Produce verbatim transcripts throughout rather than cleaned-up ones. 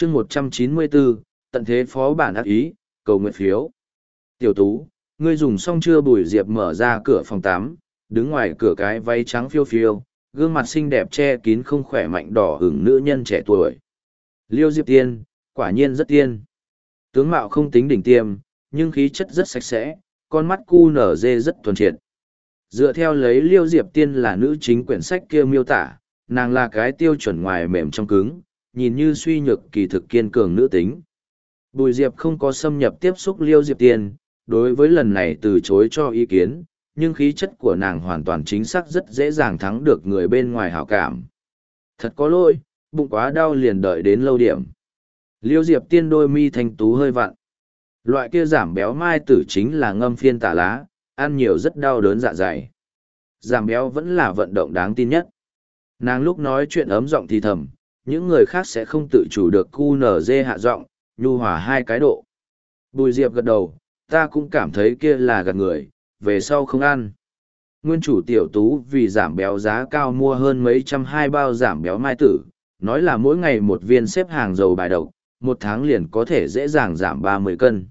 chương một trăm chín mươi bốn, tận thế phó bản ác ý, cầu nguyện phiếu. Tiểu Tú, ngươi dùng xong chưa? Bùi Diệp mở ra cửa phòng tắm, đứng ngoài cửa cái váy trắng phiêu phiêu, gương mặt xinh đẹp che kín không khỏe mạnh đỏ hửng nữ nhân trẻ tuổi. Liêu Diệp Tiên, quả nhiên rất tiên. Tướng mạo không tính đỉnh tiêm, nhưng khí chất rất sạch sẽ, con mắt cu nở dê rất thuần triệt. Dựa theo lấy Liêu Diệp Tiên là nữ chính quyển sách kia miêu tả, nàng là cái tiêu chuẩn ngoài mềm trong cứng, nhìn như suy nhược kỳ thực kiên cường nữ tính. Bùi Diệp không có xâm nhập tiếp xúc Liêu Diệp Tiên, đối với lần này từ chối cho ý kiến, nhưng khí chất của nàng hoàn toàn chính xác rất dễ dàng thắng được người bên ngoài hảo cảm. Thật có lỗi, bụng quá đau liền đợi đến lâu điểm. Liêu Diệp Tiên đôi mi thanh tú hơi vặn. Loại kia giảm béo mai tử chính là ngâm phiên tả lá, ăn nhiều rất đau đớn dạ dày. Giảm béo vẫn là vận động đáng tin nhất. Nàng lúc nói chuyện ấm giọng thì thầm, những người khác sẽ không tự chủ được cu nở dê hạ giọng, nhu hòa hai cái độ. Bùi Diệp gật đầu, ta cũng cảm thấy kia là gạt người, về sau không ăn. Nguyên chủ Tiểu Tú vì giảm béo giá cao mua hơn mấy trăm hai bao giảm béo mai tử, nói là mỗi ngày một viên xếp hàng dầu bài độc, một tháng liền có thể dễ dàng giảm ba mươi cân.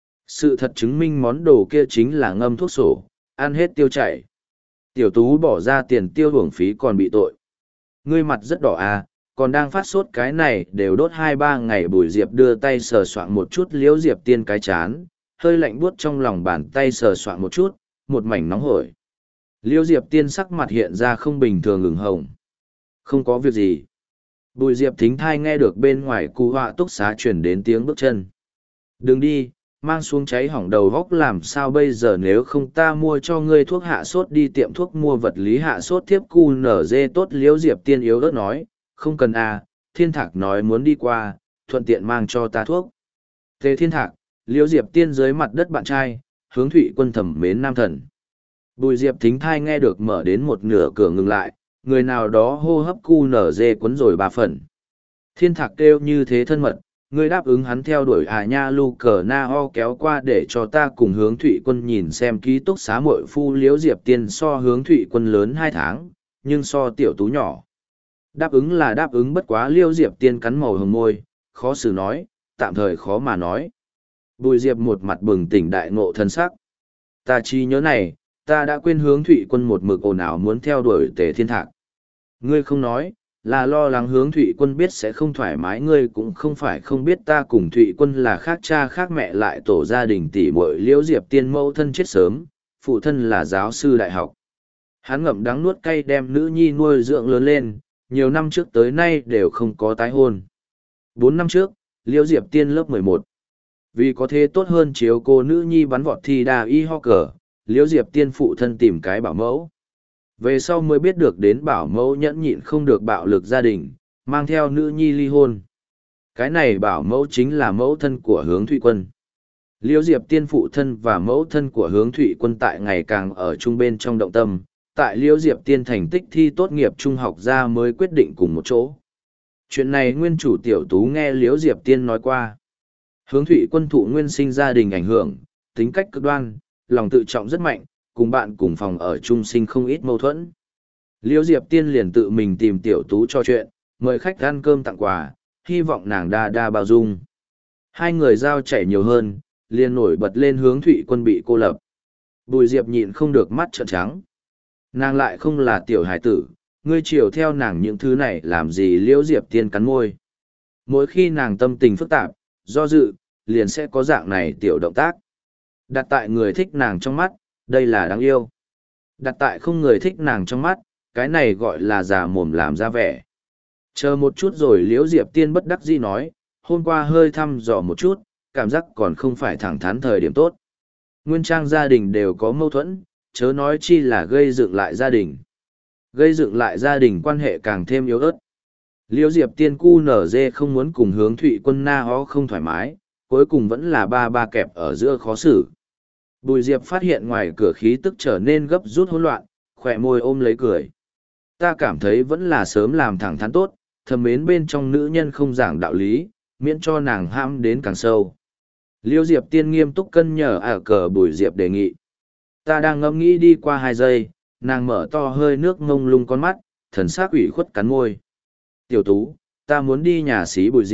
Sự thật chứng minh món đồ kia chính là ngâm thuốc sổ, ăn hết tiêu chảy. Tiểu Tú bỏ ra tiền tiêu hưởng phí còn bị tội. Ngươi mặt rất đỏ à, còn đang phát sốt cái này đều đốt hai ba ngày. Bùi Diệp đưa tay sờ soạng một chút Liễu Diệp Tiên cái chán, hơi lạnh buốt trong lòng bàn tay sờ soạng một chút, một mảnh nóng hổi. Liễu Diệp Tiên sắc mặt hiện ra không bình thường ửng hồng. Không có việc gì. Bùi Diệp thính thai nghe được bên ngoài cụ họa túc xá chuyển đến tiếng bước chân. Đừng đi, mang xuống cháy hỏng đầu góc làm sao bây giờ, nếu không ta mua cho ngươi thuốc hạ sốt, đi tiệm thuốc mua vật lý hạ sốt thiếp cu nở dê tốt. Liễu Diệp Tiên yếu ớt nói, không cần à, Thiên Thạc nói muốn đi qua, thuận tiện mang cho ta thuốc. Thế Thiên Thạc, Liễu Diệp Tiên dưới mặt đất bạn trai, Hướng Thụy Quân thẩm mến nam thần. Bùi Diệp thính thai nghe được mở đến một nửa cửa ngừng lại, người nào đó hô hấp cu nở dê quấn rồi ba phần. Thiên Thạc kêu như thế thân mật, ngươi đáp ứng hắn theo đuổi à nha. Lu cờ na ho kéo qua để cho ta cùng Hướng Thụy Quân nhìn xem ký túc xá muội phu. Liễu Diệp Tiên so Hướng Thụy Quân lớn hai tháng, nhưng so Tiểu Tú nhỏ. Đáp ứng là đáp ứng, bất quá Liễu Diệp Tiên cắn màu hồng môi, khó xử nói, tạm thời khó mà nói. Bùi Diệp một mặt bừng tỉnh đại ngộ thân sắc. Ta chi nhớ này, ta đã quên Hướng Thụy Quân một mực ồn ào muốn theo đuổi Tề Thiên Thạc. Ngươi không nói, là lo lắng Hướng Thụy Quân biết sẽ không thoải mái. Ngươi cũng không phải không biết ta cùng Thụy Quân là khác cha khác mẹ, lại tổ gia đình tỷ muội. Liễu Diệp Tiên mẫu thân chết sớm, phụ thân là giáo sư đại học. Hắn ngậm đắng nuốt cay đem nữ nhi nuôi dưỡng lớn lên, nhiều năm trước tới nay đều không có tái hôn. Bốn năm trước, Liễu Diệp Tiên lớp mười một. Vì có thế tốt hơn chiếu cô nữ nhi bắn vọt thi đa y ho cờ, Liễu Diệp Tiên phụ thân tìm cái bảo mẫu. Về sau mới biết được đến bảo mẫu nhẫn nhịn không được bạo lực gia đình, mang theo nữ nhi ly hôn. Cái này bảo mẫu chính là mẫu thân của Hướng Thụy Quân. Liễu Diệp Tiên phụ thân và mẫu thân của Hướng Thụy Quân tại ngày càng ở chung bên trong động tâm. Tại Liễu Diệp Tiên thành tích thi tốt nghiệp trung học ra mới quyết định cùng một chỗ. Chuyện này nguyên chủ Tiểu Tú nghe Liễu Diệp Tiên nói qua. Hướng Thụy Quân thụ nguyên sinh gia đình ảnh hưởng, tính cách cực đoan, lòng tự trọng rất mạnh, cùng bạn cùng phòng ở chung sinh không ít mâu thuẫn. Liễu Diệp Tiên liền tự mình tìm Tiểu Tú cho chuyện, mời khách ăn cơm tặng quà, hy vọng nàng đa đa bao dung. Hai người giao chảy nhiều hơn, liền nổi bật lên Hướng Thụy Quân bị cô lập. Bùi Diệp nhịn không được mắt trợn trắng. Nàng lại không là tiểu hải tử, ngươi chiều theo nàng những thứ này làm gì? Liễu Diệp Tiên cắn môi. Mỗi khi nàng tâm tình phức tạp, do dự, liền sẽ có dạng này tiểu động tác. Đặt tại người thích nàng trong mắt, đây là đáng yêu. Đặt tại không người thích nàng trong mắt, cái này gọi là già mồm làm ra vẻ. Chờ một chút rồi. Liễu Diệp Tiên bất đắc dĩ nói, hôm qua hơi thăm dò một chút, cảm giác còn không phải thẳng thắn thời điểm tốt. Nguyên trang gia đình đều có mâu thuẫn, chớ nói chi là gây dựng lại gia đình. Gây dựng lại gia đình quan hệ càng thêm yếu ớt. Liễu Diệp Tiên cu nở dê không muốn cùng Hướng Thụy Quân na ho không thoải mái, cuối cùng vẫn là ba ba kẹp ở giữa khó xử. Bùi Diệp phát hiện ngoài cửa khí tức trở nên gấp rút hỗn loạn, khỏe môi ôm lấy cười. Ta cảm thấy vẫn là sớm làm thẳng thắn tốt, thầm mến bên trong nữ nhân không giảng đạo lý, miễn cho nàng ham đến càng sâu. Liễu Diệp Tiên nghiêm túc cân nhở ở cờ Bùi Diệp đề nghị. Ta đang ngẫm nghĩ đi qua hai giây, nàng mở to hơi nước ngông lung con mắt, thần sắc ủy khuất cắn môi. Tiểu Tú, ta muốn đi nhà xí Bùi Diệp,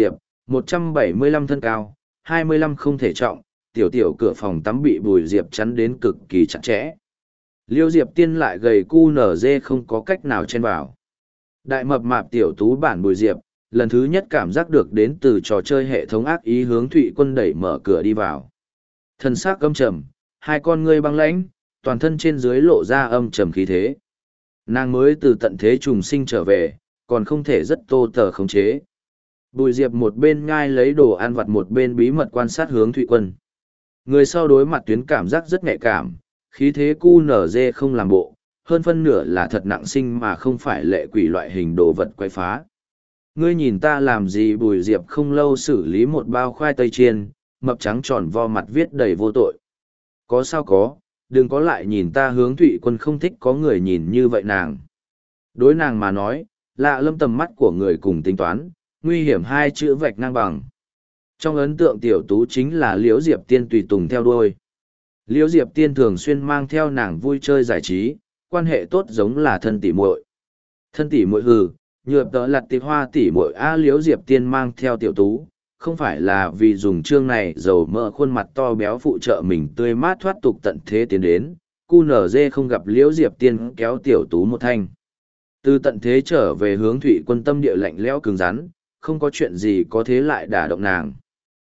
một trăm bảy mươi lăm thân cao, hai mươi lăm không thể trọng, tiểu tiểu cửa phòng tắm bị Bùi Diệp chắn đến cực kỳ chặt chẽ. Liêu Diệp Tiên lại gầy cu nở dê không có cách nào chen vào. Đại mập mạp tiểu tú bản Bùi Diệp, lần thứ nhất cảm giác được đến từ trò chơi hệ thống ác ý hướng Thụy Quân đẩy mở cửa đi vào. Thân xác âm trầm, hai con ngươi băng lãnh, toàn thân trên dưới lộ ra âm trầm khí thế. Nàng mới từ tận thế trùng sinh trở về, còn không thể rất tô tờ khống chế. Bùi Diệp một bên ngai lấy đồ ăn vặt một bên bí mật quan sát hướng Thụy Quân. Người sau đối mặt tuyến cảm giác rất nhạy cảm, khí thế cu nở dê không làm bộ, hơn phân nửa là thật nặng sinh mà không phải lệ quỷ loại hình đồ vật quay phá. Ngươi nhìn ta làm gì? Bùi Diệp không lâu xử lý một bao khoai tây chiên, mập trắng tròn vo mặt viết đầy vô tội. Có sao có, đừng có lại nhìn ta. Hướng Thụy Quân không thích có người nhìn như vậy nàng. Đối nàng mà nói, lạ lâm tầm mắt của người cùng tính toán, nguy hiểm hai chữ vạch ngang bằng. Trong ấn tượng tiểu tú chính là Liễu Diệp Tiên tùy tùng theo đuôi. Liễu Diệp Tiên thường xuyên mang theo nàng vui chơi giải trí, quan hệ tốt giống là thân tỉ muội. Thân tỉ muội hừ, nhược tớ lặt tịp hoa tỉ muội a. Liễu Diệp Tiên mang theo tiểu tú, không phải là vì dùng chương này dầu mỡ khuôn mặt to béo phụ trợ mình tươi mát thoát tục tận thế tiến đến, cu nở dê không gặp Liễu Diệp Tiên kéo tiểu tú một thanh. Từ tận thế trở về Hướng Thụy Quân tâm địa lạnh lẽo cứng rắn, không có chuyện gì có thế lại đả động nàng.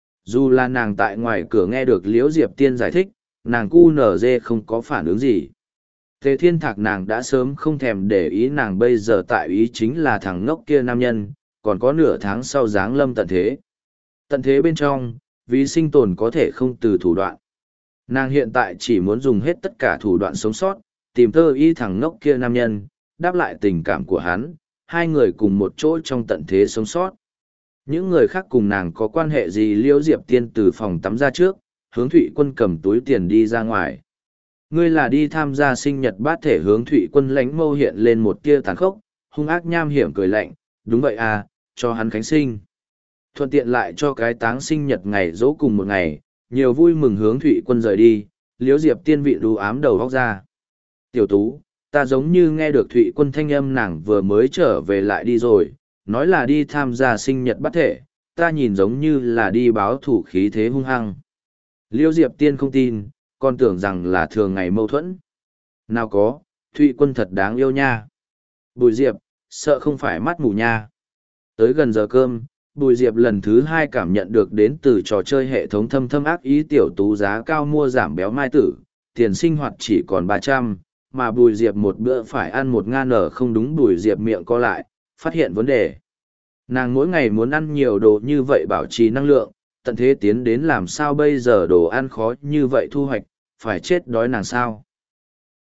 Dù là nàng tại ngoài cửa nghe được Liễu Diệp Tiên giải thích, nàng cu nở dê không có phản ứng gì. Thế Thiên Thạc nàng đã sớm không thèm để ý, nàng bây giờ tại ý chính là thằng ngốc kia nam nhân, còn có nửa tháng sau giáng lâm tận thế. Tận thế bên trong, vì sinh tồn có thể không từ thủ đoạn. Nàng hiện tại chỉ muốn dùng hết tất cả thủ đoạn sống sót, tìm thơ y thằng ngốc kia nam nhân, đáp lại tình cảm của hắn, hai người cùng một chỗ trong tận thế sống sót. Những người khác cùng nàng có quan hệ gì? Liễu Diệp Tiên từ phòng tắm ra trước, Hướng Thụy Quân cầm túi tiền đi ra ngoài. Ngươi là đi tham gia sinh nhật bát thể? Hướng Thụy Quân lánh mâu hiện lên một tia tàn khốc, hung ác nham hiểm cười lạnh, đúng vậy à, cho hắn khánh sinh. Thuận tiện lại cho cái táng sinh nhật ngày dỗ cùng một ngày, nhiều vui mừng. Hướng Thụy Quân rời đi, Liễu Diệp Tiên vị đu ám đầu góc ra. Tiểu tú, ta giống như nghe được Thụy Quân thanh âm, nàng vừa mới trở về lại đi rồi, nói là đi tham gia sinh nhật bát thể, ta nhìn giống như là đi báo thủ, khí thế hung hăng. Liễu Diệp Tiên không tin, còn tưởng rằng là thường ngày mâu thuẫn. Nào có, Thụy Quân thật đáng yêu nha. Bùi Diệp, sợ không phải mắt mù nha. Tới gần giờ cơm, Bùi Diệp lần thứ hai cảm nhận được đến từ trò chơi hệ thống thâm thâm ác ý. Tiểu tú giá cao mua giảm béo mai tử, tiền sinh hoạt chỉ còn ba trăm, mà Bùi Diệp một bữa phải ăn một ngàn nở không đúng. Bùi Diệp miệng co lại, phát hiện vấn đề. Nàng mỗi ngày muốn ăn nhiều đồ như vậy bảo trì năng lượng, tận thế tiến đến làm sao bây giờ đồ ăn khó như vậy thu hoạch, phải chết đói nàng sao.